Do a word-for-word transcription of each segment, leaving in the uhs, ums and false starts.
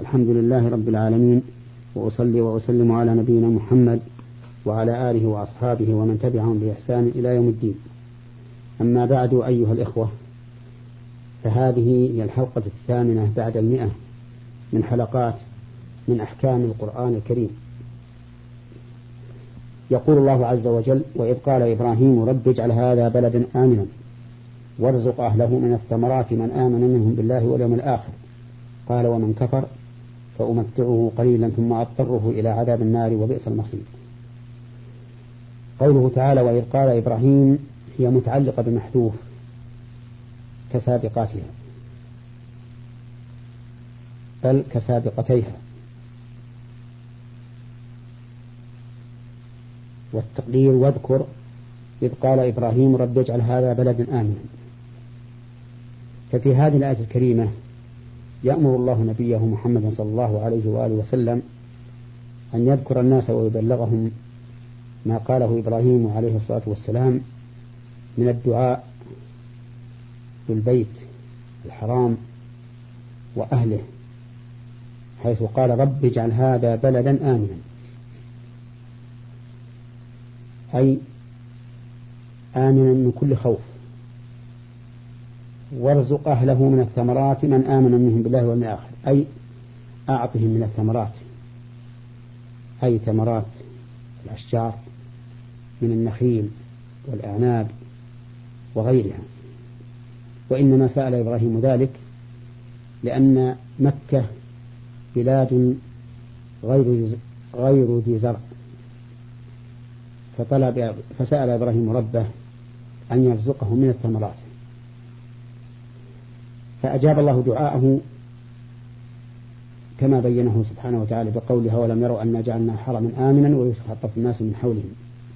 الحمد لله رب العالمين، وأصلي وأسلم على نبينا محمد وعلى آله وأصحابه ومن تبعهم بإحسان إلى يوم الدين. أما بعد، أيها الإخوة، فهذه هي الحلقة الثامنة بعد المئة من حلقات من أحكام القرآن الكريم. يقول الله عز وجل: وإذ قال إبراهيم رب اجعل هذا بلدا آمنا وارزق أهله من الثمرات من آمن منهم بالله واليوم الآخر قال ومن كفر فأمتعه قليلا ثم أضطره إلى عذاب النار وبئس المصير. قوله تعالى وإذ قال إبراهيم هي متعلقة بمحذوف كسابقاتها، بل كسابقتيها، والتقدير واذكر إذ قال إبراهيم رب اجعل هذا بلدا آمنا. ففي هذه الآية الكريمة يأمر الله نبيه محمد صلى الله عليه وآله وسلم أن يذكر الناس ويبلغهم ما قاله إبراهيم عليه الصلاة والسلام من الدعاء بالبيت الحرام وأهله، حيث قال رب اجعل هذا بلدا آمنا، أي آمنا من كل خوف، وارزق أهله من الثمرات من آمن منهم بالله واليوم الآخر، أي أعطهم من الثمرات، أي ثمرات الأشجار من النخيل والأعناب وغيرها. وإنما سأل إبراهيم ذلك لأن مكة بلاد غير غير ذي زرع، فطلب فسأل إبراهيم ربه أن يرزقه من الثمرات، فأجاب الله دعاءه كما بينه سبحانه وتعالى بقوله ولم يروا أن جعلنا حرما آمنا ويتخطف الناس من حولهم.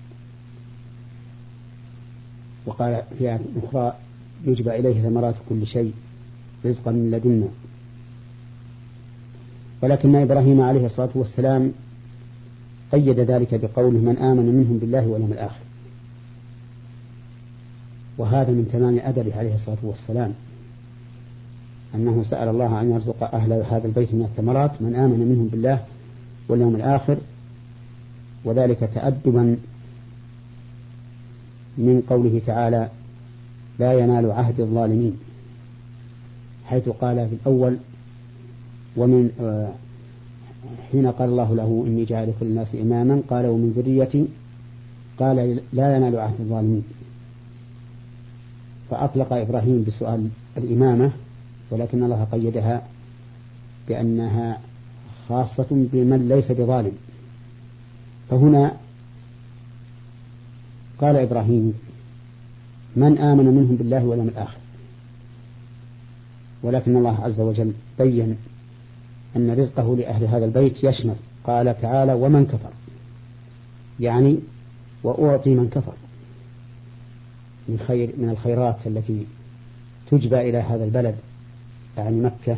وقال في آية أخرى يجبى إليه ثمرات كل شيء رزقا من لدنا. ولكن إبراهيم عليه الصلاة والسلام قيد ذلك بقوله من آمن منهم بالله واليوم الآخر، وهذا من تمام أدبه عليه الصلاة والسلام، أنه سأل الله أن يرزق أهل هذا البيت من الثمرات من آمن منهم بالله واليوم الآخر، وذلك تأدبا من قوله تعالى لا ينال عهد الظالمين، حيث قال في الأول ومن حين قال الله له إني جاعل كل الناس إماما قال ومن ذريتي قال لا ينال عهد الظالمين، فأطلق إبراهيم بسؤال الإمامة، ولكن الله قيدها بأنها خاصة بمن ليس بظالم. فهنا قال إبراهيم من آمن منهم بالله واليوم الآخر، ولكن الله عز وجل بين أن رزقه لأهل هذا البيت يشمل، قال تعالى ومن كفر، يعني وأعطي من كفر من خير من الخيرات التي تجبى إلى هذا البلد يعني مكة.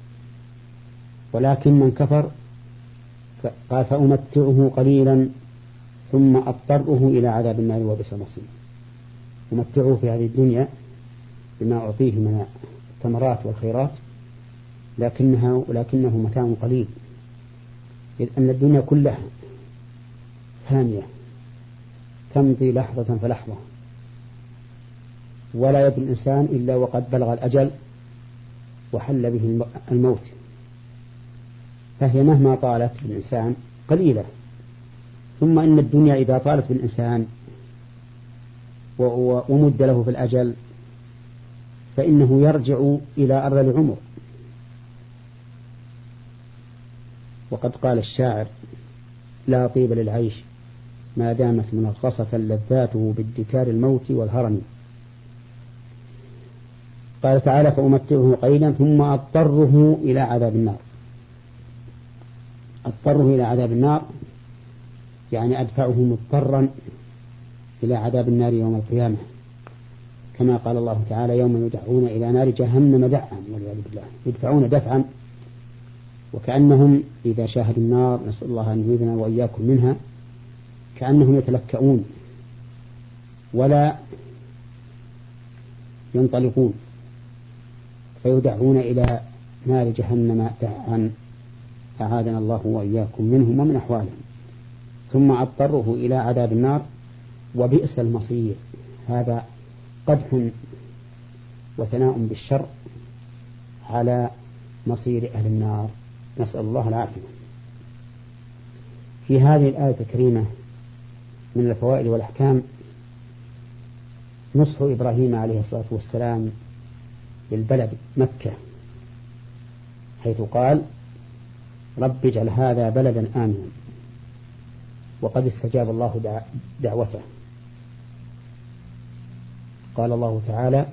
ولكن من كفر قال فأمتعه قليلا ثم أضطره إلى عذاب النار وبئس المصير. أمتعه في هذه الدنيا بما أعطيه من الثمرات والخيرات، لكنها ولكنه متاع قليل، إذ أن الدنيا كلها ثانية تمضي لحظة فلحظة، ولا يدري الإنسان إلا وقد بلغ الأجل وحل به الموت، فهي مهما طالت بالإنسان قليلة. ثم إن الدنيا إذا طالت بالإنسان ومد له في الأجل فإنه يرجع إلى أرذل العمر. وقد قال الشاعر لا طيب للعيش ما دامت منغصة لذاته بادكار الموت والهرم. قال تعالى فأمتعه قليلا ثم أضطره إلى عذاب النار. أضطره إلى عذاب النار يعني أدفعه مضطرا إلى عذاب النار يوم القيامة، كما قال الله تعالى يوم يدعون إلى نار جهنم دعا والعياذ بالله، يدفعون دفعا وكأنهم إذا شاهدوا النار نسأل الله أن يعيذنا وإياكم منها كأنهم يتلكؤون ولا ينطلقون، فيدعون إلى نار جهنم دعا أعاذنا الله وإياكم منهم ومن أحوالهم. ثم اضطره إلى عذاب النار وبئس المصير. هذا قدح وثناء بالشر على مصير أهل النار، نسأل الله العافية. في هذه الآية الكريمة من الفوائد والأحكام نصح إبراهيم عليه الصلاة والسلام للبلد مكة، حيث قال رب اجعل هذا بلدا آمنا، وقد استجاب الله دعوته. قال الله تعالى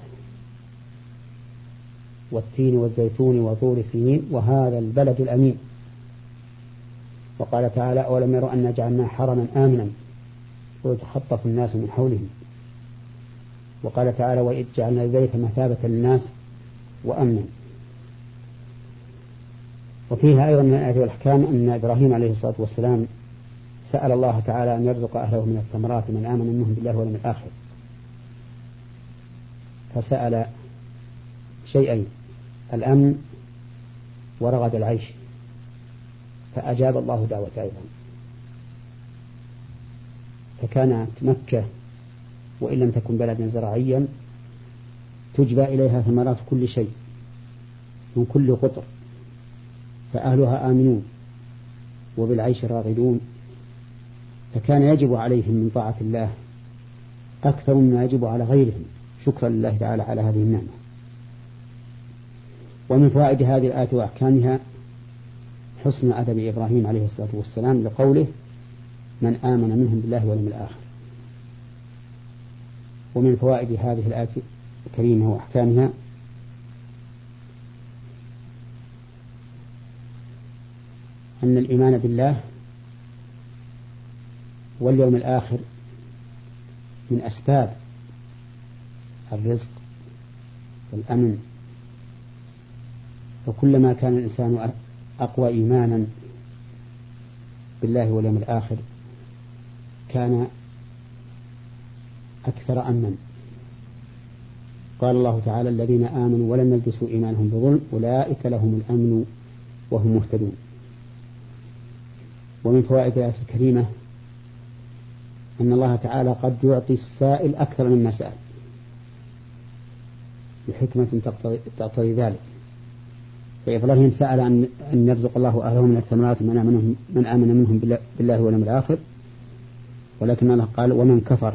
والتين والزيتون وطور سينين وهذا البلد الأمين. وقال تعالى أولم يروا أن جعلنا حرما آمنا ويتخطف الناس من حولهم. وقال تعالى وإذ جعلنا البيت مثابة للناس وأمنا. وفيها أيضا من الآيات والأحكام أن إبراهيم عليه الصلاة والسلام سأل الله تعالى أن يرزق أهله من الثمرات من آمن منهم بالله واليوم الآخر، فسأل شيئين: الأمن ورغد العيش، فأجاب الله دعوة أيضا. فكانت مكة وإن لم تكن بلدا زراعيا تجبى إليها ثمرات كل شيء من كل قطر، فأهلها آمنون وبالعيش راغدون، فكان يجب عليهم من طاعة الله أكثر مما يجب على غيرهم شكرا لله تعالى على هذه النعمة. ومن فوائد هذه الآية وأحكامها حسن أدب إبراهيم عليه الصلاة والسلام لقوله من آمن منهم بالله واليوم الآخر. ومن فوائد هذه الآية الكريمة وأحكامها أن الإيمان بالله واليوم الآخر من أسباب الرزق والأمن، فكلما كان الإنسان أقوى إيمانا بالله واليوم الآخر كان أكثر أمنا. قال الله تعالى الذين آمنوا ولم يلبسوا إيمانهم بظلم أولئك لهم الأمن وهم مهتدون. ومن فوائد الآية الكريمة أن الله تعالى قد يعطي السائل أكثر مما سأل لحكمة تقتضي ذلك. فإبراهيم سأل أن يرزق الله أهله من الثمرات من آمن من آمن منهم بالله واليوم الآخر، ولكن الله قال ومن كفر.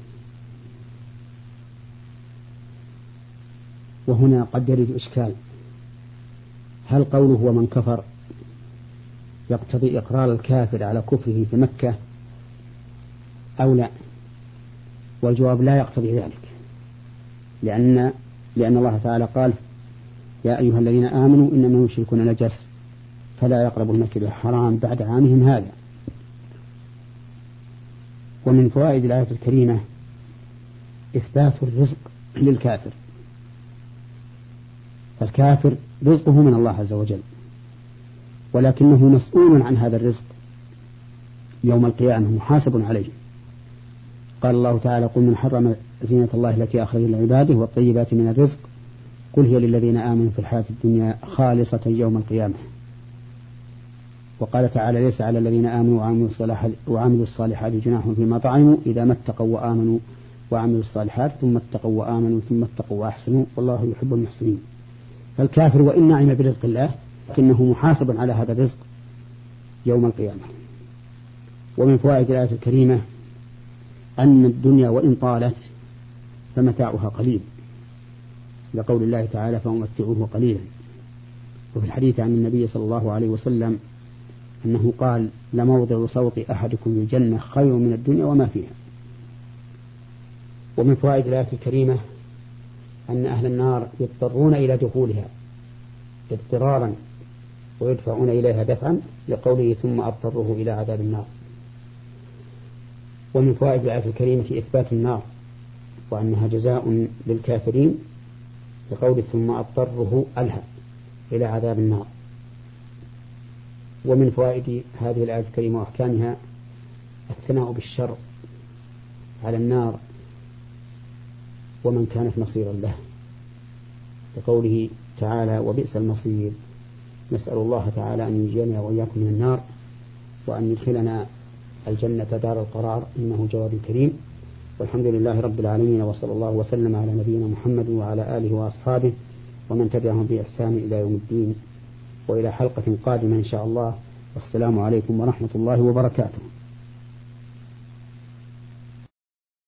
وهنا قد يرد إشكال: هل قوله ومن كفر يقتضي إقرار الكافر على كفره في مكة أو لا؟ والجواب لا يقتضي ذلك، لأن لأن الله تعالى قال يا أيها الذين آمنوا إنما يشركون نجس فلا يقربوا المسجد الحرام بعد عامهم هذا. ومن فوائد الآية الكريمة إثبات الرزق للكافر، فالكافر رزقه من الله عز وجل، ولكنه مسؤول عن هذا الرزق يوم القيامة، محاسب عليه. قال الله تعالى قل من حرم زينة الله التي أخرج لعباده والطيبات من الرزق قل هي للذين آمنوا في الحياة الدنيا خالصة يوم القيامة. وقال تعالى ليس على الذين آمنوا وعملوا الصالحات جناح فيما طعموا إذا ما اتقوا وآمنوا وعملوا الصالحات ثم اتقوا وآمنوا ثم اتقوا وأحسنوا والله يحب المحسنين. فالكافر وإن نعم برزق الله لكنه محاسب على هذا الرزق يوم القيامة. ومن فوائد الآية الكريمة أن الدنيا وإن طالت فمتاعها قليل، لقول الله تعالى فأمتعوه قليلا. وفي الحديث عن النبي صلى الله عليه وسلم أنه قال لموضع صوت أحدكم في الجنة خير من الدنيا وما فيها. ومن فوائد الآية الكريمة أن أهل النار يضطرون إلى دخولها اضطرارا ويدفعون إليها دفعا، لقوله ثم أضطره إلى عذاب النار. ومن فوائد الآية الكريمة إثبات النار وأنها جزاء للكافرين، لقوله ثم أضطره ألها إلى عذاب النار. ومن فوائد هذه الآية الكريمة وأحكامها الثناء بالشر على النار ومن كانت مصيرا له، لقوله تعالى وبئس المصير. نسأل الله تعالى أن ينجينا وإياكم من النار، وأن يدخلنا الجنة دار القرار، إنه جواد كريم. والحمد لله رب العالمين، وصلى الله وسلم على نبينا محمد وعلى آله وأصحابه ومن تبعهم بإحسان إلى يوم الدين، وإلى حلقة قادمة إن شاء الله. والسلام عليكم ورحمة الله وبركاته.